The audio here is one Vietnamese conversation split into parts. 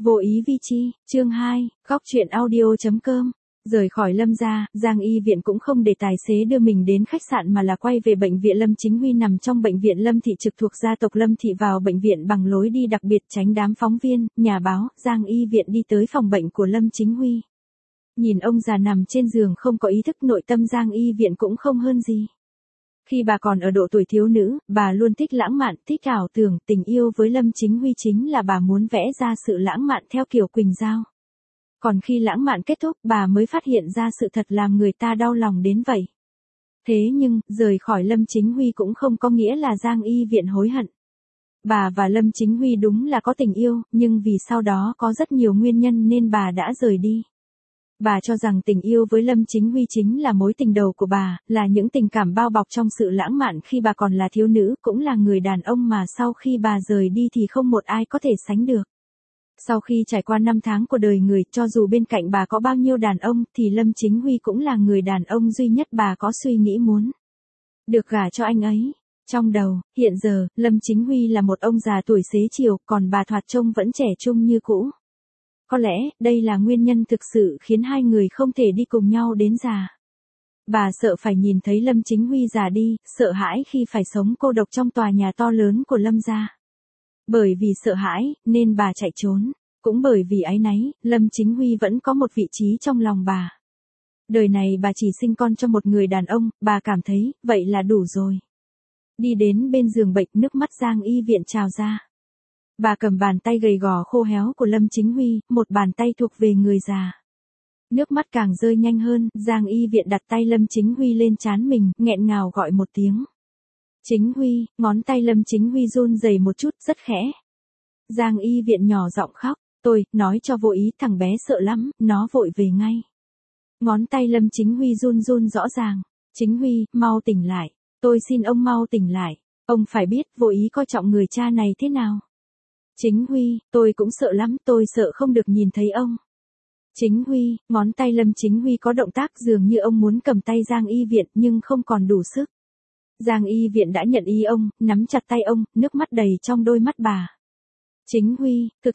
Vô ý vi chi, chương 2, góc truyện audio.com. Rời khỏi Lâm gia, Giang Y viện cũng không để tài xế đưa mình đến khách sạn mà là quay về bệnh viện Lâm Chính Huy nằm trong bệnh viện Lâm Thị trực thuộc gia tộc Lâm Thị vào bệnh viện bằng lối đi đặc biệt tránh đám phóng viên, nhà báo. Giang Y viện đi tới phòng bệnh của Lâm Chính Huy. Nhìn ông già nằm trên giường không có ý thức, nội tâm Giang Y viện cũng không hơn gì. Khi bà còn ở độ tuổi thiếu nữ, bà luôn thích lãng mạn, thích ảo tưởng, tình yêu với Lâm Chính Huy chính là bà muốn vẽ ra sự lãng mạn theo kiểu Quỳnh Giao. Còn khi lãng mạn kết thúc, bà mới phát hiện ra sự thật làm người ta đau lòng đến vậy. Thế nhưng, rời khỏi Lâm Chính Huy cũng không có nghĩa là Giang Y viện hối hận. Bà và Lâm Chính Huy đúng là có tình yêu, nhưng vì sau đó có rất nhiều nguyên nhân nên bà đã rời đi. Bà cho rằng tình yêu với Lâm Chính Huy chính là mối tình đầu của bà, là những tình cảm bao bọc trong sự lãng mạn khi bà còn là thiếu nữ, cũng là người đàn ông mà sau khi bà rời đi thì không một ai có thể sánh được. Sau khi trải qua 5 tháng của đời người, cho dù bên cạnh bà có bao nhiêu đàn ông, thì Lâm Chính Huy cũng là người đàn ông duy nhất bà có suy nghĩ muốn được gả cho anh ấy. Trong đầu, hiện giờ, Lâm Chính Huy là một ông già tuổi xế chiều, còn bà thoạt trông vẫn trẻ trung như cũ. Có lẽ, đây là nguyên nhân thực sự khiến hai người không thể đi cùng nhau đến già. Bà sợ phải nhìn thấy Lâm Chính Huy già đi, sợ hãi khi phải sống cô độc trong tòa nhà to lớn của Lâm gia. Bởi vì sợ hãi, nên bà chạy trốn. Cũng bởi vì áy náy, Lâm Chính Huy vẫn có một vị trí trong lòng bà. Đời này bà chỉ sinh con cho một người đàn ông, bà cảm thấy, vậy là đủ rồi. Đi đến bên giường bệnh, nước mắt Giang Y viện trào ra. Bà cầm bàn tay gầy gò khô héo của Lâm Chính Huy, một bàn tay thuộc về người già. Nước mắt càng rơi nhanh hơn, Giang Y viện đặt tay Lâm Chính Huy lên trán mình, nghẹn ngào gọi một tiếng. Chính Huy, ngón tay Lâm Chính Huy run rẩy một chút, rất khẽ. Giang Y viện nhỏ giọng khóc, tôi, nói cho vô ý, thằng bé sợ lắm, nó vội về ngay. Ngón tay Lâm Chính Huy run run rõ ràng. Chính Huy, mau tỉnh lại, tôi xin ông mau tỉnh lại, ông phải biết vô ý coi trọng người cha này thế nào. Chính Huy, tôi cũng sợ lắm, tôi sợ không được nhìn thấy ông. Chính Huy, ngón tay Lâm Chính Huy có động tác dường như ông muốn cầm tay Giang Y viện nhưng không còn đủ sức. Giang Y viện đã nhận ý ông, nắm chặt tay ông, nước mắt đầy trong đôi mắt bà. Chính Huy, thực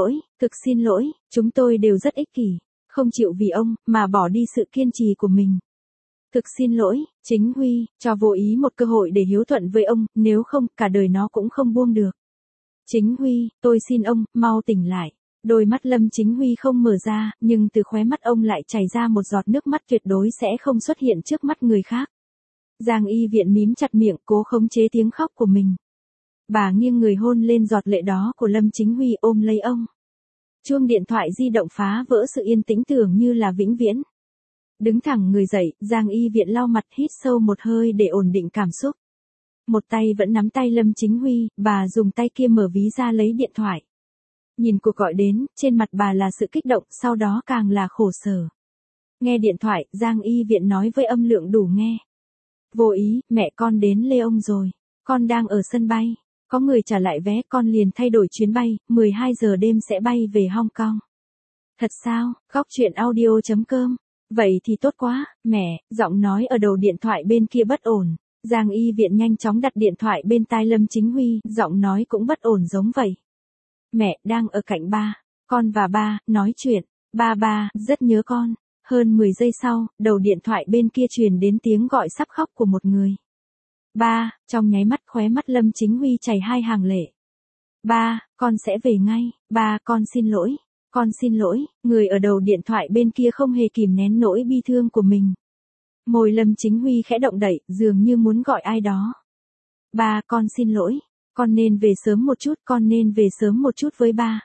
xin lỗi, chúng tôi đều rất ích kỷ, không chịu vì ông, mà bỏ đi sự kiên trì của mình. Thực xin lỗi, Chính Huy, cho vô ý một cơ hội để hiếu thuận với ông, nếu không, cả đời nó cũng không buông được. Chính Huy, tôi xin ông, mau tỉnh lại. Đôi mắt Lâm Chính Huy không mở ra, nhưng từ khóe mắt ông lại chảy ra một giọt nước mắt tuyệt đối sẽ không xuất hiện trước mắt người khác. Giang Y viện mím chặt miệng, cố khống chế tiếng khóc của mình. Bà nghiêng người hôn lên giọt lệ đó của Lâm Chính Huy, ôm lấy ông. Chuông điện thoại di động phá vỡ sự yên tĩnh tưởng như là vĩnh viễn. Đứng thẳng người dậy, Giang Y viện lau mặt, hít sâu một hơi để ổn định cảm xúc. Một tay vẫn nắm tay Lâm Chính Huy, bà dùng tay kia mở ví ra lấy điện thoại. Nhìn cuộc gọi đến, trên mặt bà là sự kích động, sau đó càng là khổ sở. Nghe điện thoại, Giang Y viện nói với âm lượng đủ nghe. Vô ý, mẹ con đến Lê Ông rồi. Con đang ở sân bay. Có người trả lại vé, con liền thay đổi chuyến bay, 12 giờ đêm sẽ bay về Hong Kong. Thật sao? Góc truyện audio.com. Vậy thì tốt quá, mẹ, giọng nói ở đầu điện thoại bên kia bất ổn. Giang Y viện nhanh chóng đặt điện thoại bên tai Lâm Chính Huy, giọng nói cũng bất ổn giống vậy. Mẹ, đang ở cạnh ba. Con và ba, nói chuyện. Ba, rất nhớ con. Hơn 10 giây sau, đầu điện thoại bên kia truyền đến tiếng gọi sắp khóc của một người. Ba, trong nháy mắt khóe mắt Lâm Chính Huy chảy hai hàng lệ. Ba, con sẽ về ngay. Ba, con xin lỗi. Con xin lỗi. Người ở đầu điện thoại bên kia không hề kìm nén nỗi bi thương của mình. Môi Lâm Chính Huy khẽ động đậy, dường như muốn gọi ai đó. Ba, con xin lỗi. Con nên về sớm một chút, con nên về sớm một chút với ba.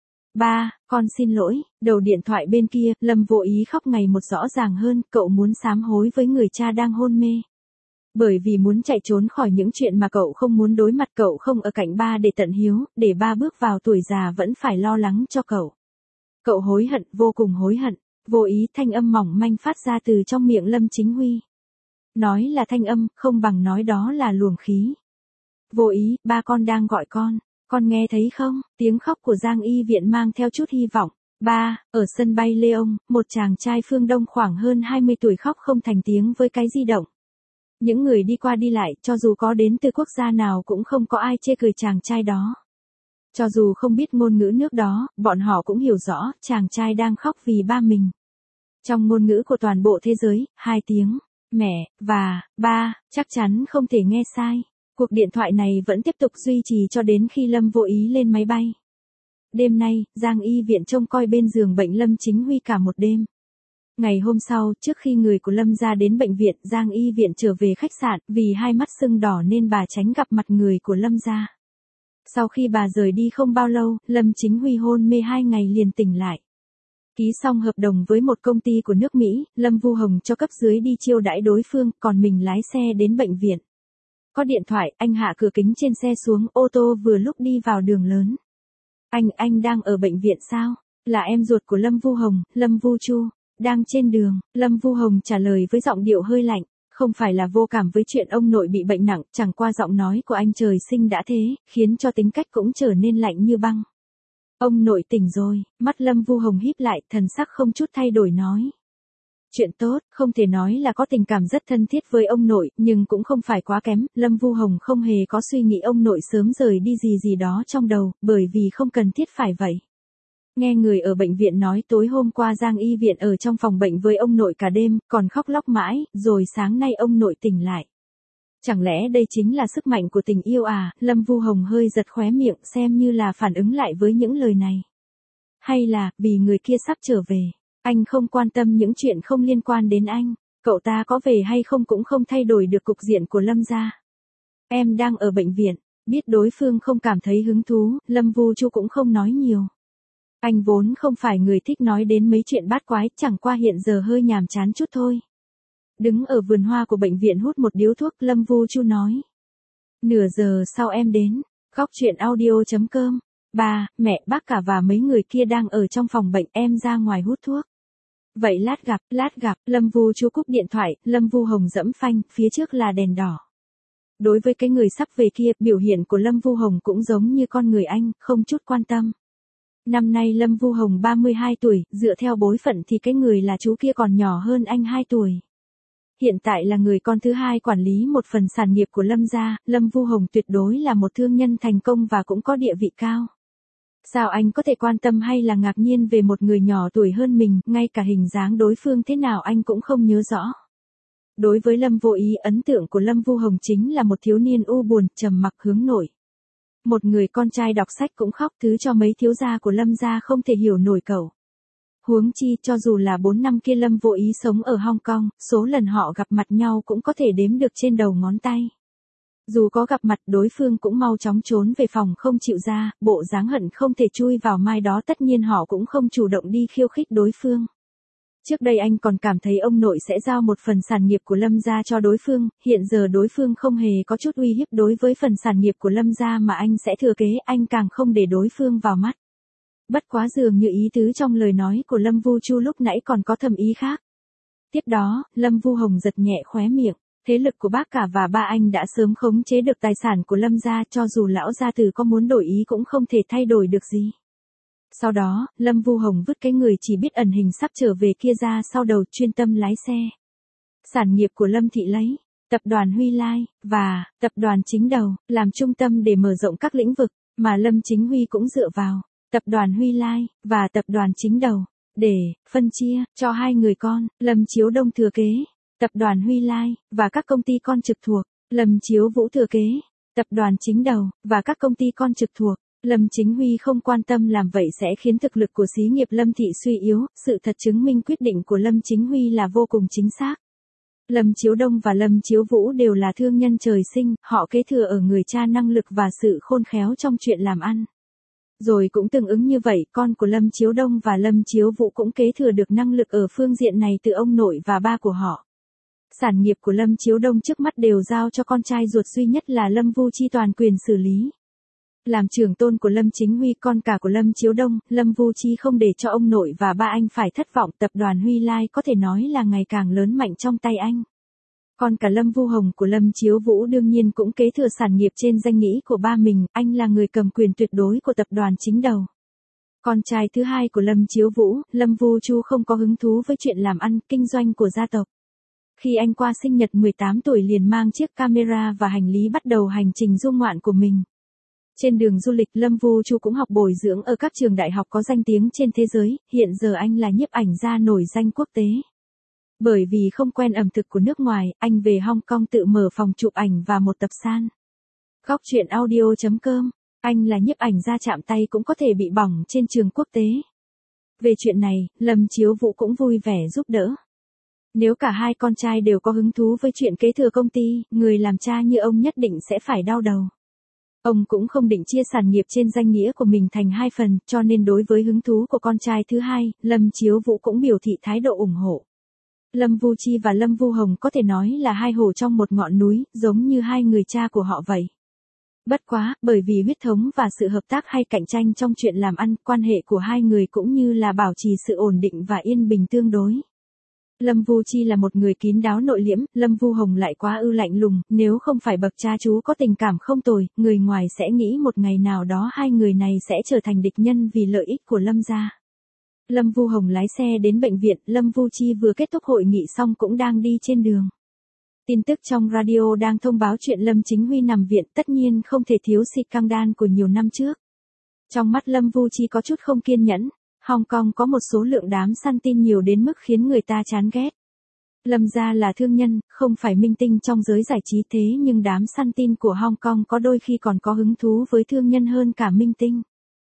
Ba, con xin lỗi. Đầu điện thoại bên kia, Lâm vô ý khóc ngày một rõ ràng hơn, cậu muốn sám hối với người cha đang hôn mê. Bởi vì muốn chạy trốn khỏi những chuyện mà cậu không muốn đối mặt, cậu không ở cạnh ba để tận hiếu, để ba bước vào tuổi già vẫn phải lo lắng cho cậu. Cậu hối hận, vô cùng hối hận. Vô ý, thanh âm mỏng manh phát ra từ trong miệng Lâm Chính Huy. Nói là thanh âm, không bằng nói đó là luồng khí. Vô ý, ba con đang gọi con nghe thấy không? Tiếng khóc của Giang Y viện mang theo chút hy vọng. Ba, ở sân bay Lê Ông, một chàng trai phương Đông khoảng hơn 20 tuổi khóc không thành tiếng với cái di động. Những người đi qua đi lại, cho dù có đến từ quốc gia nào cũng không có ai chê cười chàng trai đó. Cho dù không biết ngôn ngữ nước đó, bọn họ cũng hiểu rõ, chàng trai đang khóc vì ba mình. Trong ngôn ngữ của toàn bộ thế giới, hai tiếng, mẹ, và, ba, chắc chắn không thể nghe sai. Cuộc điện thoại này vẫn tiếp tục duy trì cho đến khi Lâm vô ý lên máy bay. Đêm nay, Giang y viện trông coi bên giường bệnh Lâm Chính Huy cả một đêm. Ngày hôm sau, trước khi người của Lâm ra đến bệnh viện, Giang y viện trở về khách sạn, vì hai mắt sưng đỏ nên bà tránh gặp mặt người của Lâm ra. Sau khi bà rời đi không bao lâu, Lâm Chính Huy hôn mê 2 ngày liền tỉnh lại. Ký xong hợp đồng với một công ty của nước Mỹ, Lâm Vu Hồng cho cấp dưới đi chiêu đãi đối phương, còn mình lái xe đến bệnh viện. Có điện thoại, anh hạ cửa kính trên xe xuống, ô tô vừa lúc đi vào đường lớn. Anh đang ở bệnh viện sao? Là em ruột của Lâm Vu Hồng, Lâm Vu Chu. Đang trên đường, Lâm Vu Hồng trả lời với giọng điệu hơi lạnh. Không phải là vô cảm với chuyện ông nội bị bệnh nặng, chẳng qua giọng nói của anh trời sinh đã thế, khiến cho tính cách cũng trở nên lạnh như băng. Ông nội tỉnh rồi, mắt Lâm Vu Hồng híp lại, thần sắc không chút thay đổi nói. Chuyện tốt, không thể nói là có tình cảm rất thân thiết với ông nội, nhưng cũng không phải quá kém, Lâm Vu Hồng không hề có suy nghĩ ông nội sớm rời đi gì đó trong đầu, bởi vì không cần thiết phải vậy. Nghe người ở bệnh viện nói tối hôm qua Giang y viện ở trong phòng bệnh với ông nội cả đêm, còn khóc lóc mãi, rồi sáng nay ông nội tỉnh lại. Chẳng lẽ đây chính là sức mạnh của tình yêu à? Lâm Vu Hồng hơi giật khóe miệng xem như là phản ứng lại với những lời này. Hay là, vì người kia sắp trở về, anh không quan tâm những chuyện không liên quan đến anh, cậu ta có về hay không cũng không thay đổi được cục diện của Lâm gia. Em đang ở bệnh viện, biết đối phương không cảm thấy hứng thú, Lâm Vu Chu cũng không nói nhiều. Anh vốn không phải người thích nói đến mấy chuyện bát quái, chẳng qua hiện giờ hơi nhàm chán chút thôi. Đứng ở vườn hoa của bệnh viện hút một điếu thuốc, Lâm Vu Chu nói. Nửa giờ sau em đến, góc chuyện audio.com. Ba, mẹ, bác cả và mấy người kia đang ở trong phòng bệnh, em ra ngoài hút thuốc. Vậy lát gặp, Lâm Vu Chu cúp điện thoại, Lâm Vu Hồng giẫm phanh, phía trước là đèn đỏ. Đối với cái người sắp về kia, biểu hiện của Lâm Vu Hồng cũng giống như con người anh, không chút quan tâm. Năm nay Lâm Vu Hồng 32 tuổi, dựa theo bối phận thì cái người là chú kia còn nhỏ hơn anh 2 tuổi. Hiện tại là người con thứ hai quản lý một phần sản nghiệp của Lâm gia, Lâm Vu Hồng tuyệt đối là một thương nhân thành công và cũng có địa vị cao. Sao anh có thể quan tâm hay là ngạc nhiên về một người nhỏ tuổi hơn mình, ngay cả hình dáng đối phương thế nào anh cũng không nhớ rõ. Đối với Lâm Vô Ý, ấn tượng của Lâm Vu Hồng chính là một thiếu niên u buồn, trầm mặc hướng nội. Một người con trai đọc sách cũng khóc, thứ cho mấy thiếu gia của Lâm gia không thể hiểu nổi cậu. Huống chi, cho dù là 4 năm kia Lâm Vô Ý sống ở Hong Kong, số lần họ gặp mặt nhau cũng có thể đếm được trên đầu ngón tay. Dù có gặp mặt, đối phương cũng mau chóng trốn về phòng không chịu ra, bộ dáng hận không thể chui vào mai đó, tất nhiên họ cũng không chủ động đi khiêu khích đối phương. Trước đây anh còn cảm thấy ông nội sẽ giao một phần sản nghiệp của Lâm gia cho đối phương, hiện giờ đối phương không hề có chút uy hiếp đối với phần sản nghiệp của Lâm gia mà anh sẽ thừa kế, anh càng không để đối phương vào mắt. Bất quá dường như ý tứ trong lời nói của Lâm Vu Chu lúc nãy còn có thầm ý khác. Tiếp đó, Lâm Vu Hồng giật nhẹ khóe miệng, thế lực của bác cả và ba anh đã sớm khống chế được tài sản của Lâm gia, cho dù lão gia tử có muốn đổi ý cũng không thể thay đổi được gì. Sau đó, Lâm Vu Hồng vứt cái người chỉ biết ẩn hình sắp trở về kia ra sau đầu, chuyên tâm lái xe. Sản nghiệp của Lâm thị lấy tập đoàn Huy Lai và tập đoàn Chính Đầu làm trung tâm để mở rộng các lĩnh vực mà Lâm Chính Huy cũng dựa vào tập đoàn Huy Lai và tập đoàn Chính Đầu để phân chia cho hai người con, Lâm Chiếu Đông thừa kế tập đoàn Huy Lai và các công ty con trực thuộc, Lâm Chiếu Vũ thừa kế tập đoàn Chính Đầu và các công ty con trực thuộc. Lâm Chính Huy không quan tâm làm vậy sẽ khiến thực lực của xí nghiệp Lâm thị suy yếu, sự thật chứng minh quyết định của Lâm Chính Huy là vô cùng chính xác. Lâm Chiếu Đông và Lâm Chiếu Vũ đều là thương nhân trời sinh, họ kế thừa ở người cha năng lực và sự khôn khéo trong chuyện làm ăn. Rồi cũng tương ứng như vậy, con của Lâm Chiếu Đông và Lâm Chiếu Vũ cũng kế thừa được năng lực ở phương diện này từ ông nội và ba của họ. Sản nghiệp của Lâm Chiếu Đông trước mắt đều giao cho con trai ruột duy nhất là Lâm Vu Chi toàn quyền xử lý. Làm trưởng tôn của Lâm Chính Huy, con cả của Lâm Chiếu Đông, Lâm Vu Chi không để cho ông nội và ba anh phải thất vọng, tập đoàn Huy Lai có thể nói là ngày càng lớn mạnh trong tay anh. Còn cả Lâm Vu Hồng của Lâm Chiếu Vũ đương nhiên cũng kế thừa sản nghiệp trên danh nghĩa của ba mình, anh là người cầm quyền tuyệt đối của tập đoàn Chính Đầu. Con trai thứ hai của Lâm Chiếu Vũ, Lâm Vu Chu không có hứng thú với chuyện làm ăn, kinh doanh của gia tộc. Khi anh qua sinh nhật 18 tuổi liền mang chiếc camera và hành lý bắt đầu hành trình du ngoạn của mình. Trên đường du lịch Lâm Vu Chu cũng học bồi dưỡng ở các trường đại học có danh tiếng trên thế giới, hiện giờ anh là nhiếp ảnh gia nổi danh quốc tế. Bởi vì không quen ẩm thực của nước ngoài, anh về Hong Kong tự mở phòng chụp ảnh và một tập san. Góc truyện audio.com, anh là nhiếp ảnh gia chạm tay cũng có thể bị bỏng trên trường quốc tế. Về chuyện này, Lâm Chiếu Vũ cũng vui vẻ giúp đỡ. Nếu cả hai con trai đều có hứng thú với chuyện kế thừa công ty, người làm cha như ông nhất định sẽ phải đau đầu. Ông cũng không định chia sản nghiệp trên danh nghĩa của mình thành hai phần, cho nên đối với hứng thú của con trai thứ hai, Lâm Chiếu Vũ cũng biểu thị thái độ ủng hộ. Lâm Vu Chi và Lâm Vu Hồng có thể nói là hai hồ trong một ngọn núi, giống như hai người cha của họ vậy. Bất quá, bởi vì huyết thống và sự hợp tác hay cạnh tranh trong chuyện làm ăn, quan hệ của hai người cũng như là bảo trì sự ổn định và yên bình tương đối. Lâm Vu Chi là một người kín đáo nội liễm, Lâm Vu Hồng lại quá lạnh lùng, nếu không phải bậc cha chú có tình cảm không tồi, người ngoài sẽ nghĩ một ngày nào đó hai người này sẽ trở thành địch nhân vì lợi ích của Lâm gia. Lâm Vu Hồng lái xe đến bệnh viện, Lâm Vu Chi vừa kết thúc hội nghị xong cũng đang đi trên đường. Tin tức trong radio đang thông báo chuyện Lâm Chính Huy nằm viện, tất nhiên không thể thiếu scandal của nhiều năm trước. Trong mắt Lâm Vu Chi có chút không kiên nhẫn, Hong Kong có một số lượng đám săn tin nhiều đến mức khiến người ta chán ghét. Lâm gia là thương nhân, không phải minh tinh trong giới giải trí thế nhưng đám săn tin của Hong Kong có đôi khi còn có hứng thú với thương nhân hơn cả minh tinh.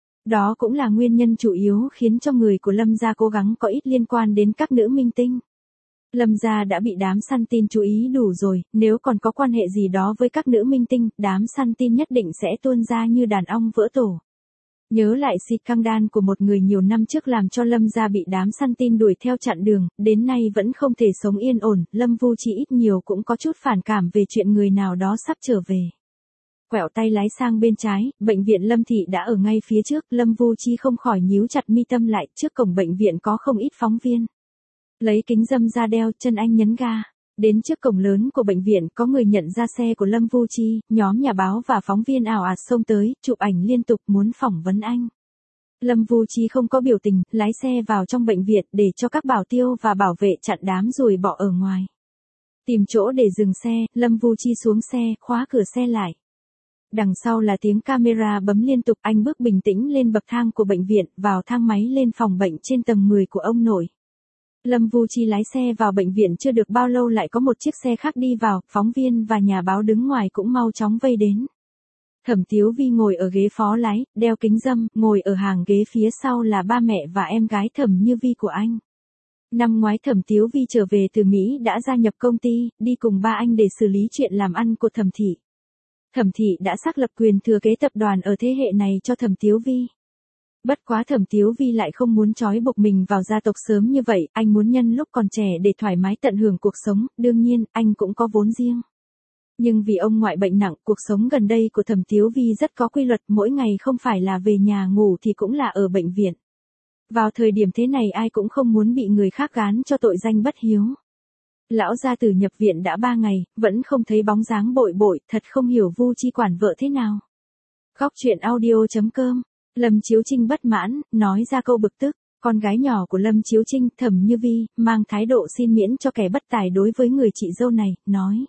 Đó cũng là nguyên nhân chủ yếu khiến cho người của Lâm gia cố gắng có ít liên quan đến các nữ minh tinh. Lâm gia đã bị đám săn tin chú ý đủ rồi, nếu còn có quan hệ gì đó với các nữ minh tinh, đám săn tin nhất định sẽ tuôn ra như đàn ong vỡ tổ. Nhớ lại scandal của một người nhiều năm trước làm cho Lâm gia bị đám săn tin đuổi theo chặn đường, đến nay vẫn không thể sống yên ổn, Lâm Vu Chi ít nhiều cũng có chút phản cảm về chuyện người nào đó sắp trở về. Quẹo tay lái sang bên trái, bệnh viện Lâm Thị đã ở ngay phía trước, Lâm Vu Chi không khỏi nhíu chặt mi tâm lại, trước cổng bệnh viện có không ít phóng viên. Lấy kính râm ra đeo, chân anh nhấn ga. Đến trước cổng lớn của bệnh viện có người nhận ra xe của Lâm Vu Chi, nhóm nhà báo và phóng viên ào ạt xông tới, chụp ảnh liên tục muốn phỏng vấn anh. Lâm Vu Chi không có biểu tình, lái xe vào trong bệnh viện để cho các bảo tiêu và bảo vệ chặn đám rồi bỏ ở ngoài. Tìm chỗ để dừng xe, Lâm Vu Chi xuống xe, khóa cửa xe lại. Đằng sau là tiếng camera bấm liên tục, anh bước bình tĩnh lên bậc thang của bệnh viện, vào thang máy lên phòng bệnh trên tầng 10 của ông nội. Lâm Vu Chi lái xe vào bệnh viện chưa được bao lâu lại có một chiếc xe khác đi vào, phóng viên và nhà báo đứng ngoài cũng mau chóng vây đến. Thẩm Tiếu Vi ngồi ở ghế phó lái, đeo kính râm, ngồi ở hàng ghế phía sau là ba mẹ và em gái Thẩm Như Vi của anh. Năm ngoái Thẩm Tiếu Vi trở về từ Mỹ đã gia nhập công ty, đi cùng ba anh để xử lý chuyện làm ăn của Thẩm Thị. Thẩm Thị đã xác lập quyền thừa kế tập đoàn ở thế hệ này cho Thẩm Tiếu Vi. Bất quá Thẩm Tiếu Vi lại không muốn trói buộc mình vào gia tộc sớm như vậy, anh muốn nhân lúc còn trẻ để thoải mái tận hưởng cuộc sống, đương nhiên, anh cũng có vốn riêng. Nhưng vì ông ngoại bệnh nặng, cuộc sống gần đây của Thẩm Tiếu Vi rất có quy luật, mỗi ngày không phải là về nhà ngủ thì cũng là ở bệnh viện. Vào thời điểm thế này ai cũng không muốn bị người khác gán cho tội danh bất hiếu. Lão gia tử nhập viện đã 3 ngày, vẫn không thấy bóng dáng bội bội, thật không hiểu Vu Chi quản vợ thế nào. Góc truyện audio.com, Lâm Chiếu Trinh bất mãn, nói ra câu bực tức, con gái nhỏ của Lâm Chiếu Trinh, Thẩm Như Vi, mang thái độ xin miễn cho kẻ bất tài đối với người chị dâu này, nói.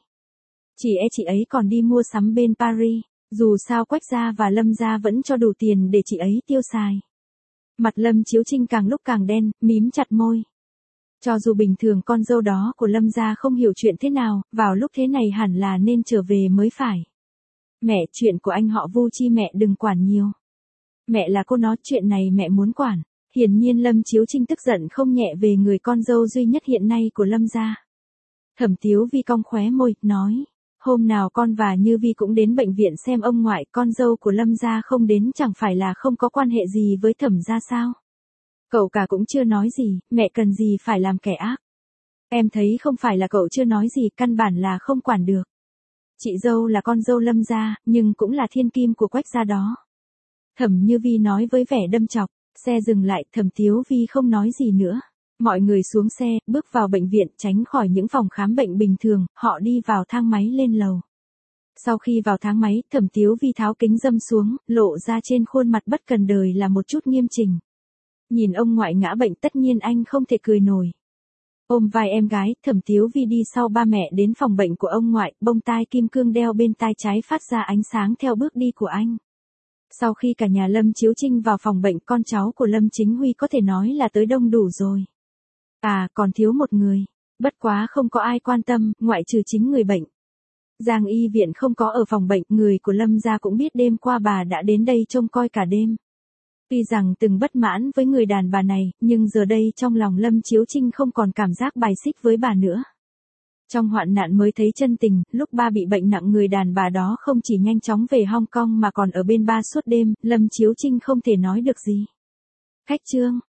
Chị ấy còn đi mua sắm bên Paris, dù sao Quách gia và Lâm gia vẫn cho đủ tiền để chị ấy tiêu xài. Mặt Lâm Chiếu Trinh càng lúc càng đen, mím chặt môi. Cho dù bình thường con dâu đó của Lâm gia không hiểu chuyện thế nào, vào lúc thế này hẳn là nên trở về mới phải. Mẹ, chuyện của anh họ Vu Chi mẹ đừng quản nhiều. Mẹ là cô nó, chuyện này mẹ muốn quản. Hiển nhiên Lâm Chiếu Trinh tức giận không nhẹ về người con dâu duy nhất hiện nay của Lâm gia. Thẩm Tiếu Vi cong khóe môi, nói. Hôm nào con và Như Vi cũng đến bệnh viện xem ông ngoại, con dâu của Lâm gia không đến chẳng phải là không có quan hệ gì với Thẩm gia sao? Cậu cả cũng chưa nói gì, mẹ cần gì phải làm kẻ ác. Em thấy không phải là cậu chưa nói gì, căn bản là không quản được. Chị dâu là con dâu Lâm gia, nhưng cũng là thiên kim của Quách gia đó. Thẩm Như Vi nói với vẻ đâm chọc, xe dừng lại, Thẩm Tiếu Vi không nói gì nữa. Mọi người xuống xe, bước vào bệnh viện, tránh khỏi những phòng khám bệnh bình thường, họ đi vào thang máy lên lầu. Sau khi vào thang máy, Thẩm Tiếu Vi tháo kính râm xuống, lộ ra trên khuôn mặt bất cần đời là một chút nghiêm chỉnh. Nhìn ông ngoại ngã bệnh tất nhiên anh không thể cười nổi. Ôm vai em gái, Thẩm Tiếu Vi đi sau ba mẹ đến phòng bệnh của ông ngoại, bông tai kim cương đeo bên tai trái phát ra ánh sáng theo bước đi của anh. Sau khi cả nhà Lâm Chiếu Trinh vào phòng bệnh, con cháu của Lâm Chính Huy có thể nói là tới đông đủ rồi. À, còn thiếu một người. Bất quá không có ai quan tâm, ngoại trừ chính người bệnh. Giang y viện không có ở phòng bệnh, người của Lâm gia cũng biết đêm qua bà đã đến đây trông coi cả đêm. Tuy rằng từng bất mãn với người đàn bà này, nhưng giờ đây trong lòng Lâm Chiếu Trinh không còn cảm giác bài xích với bà nữa. Trong hoạn nạn mới thấy chân tình, lúc ba bị bệnh nặng người đàn bà đó không chỉ nhanh chóng về Hong Kong mà còn ở bên ba suốt đêm, Lâm Chiếu Trinh không thể nói được gì. Khách trương.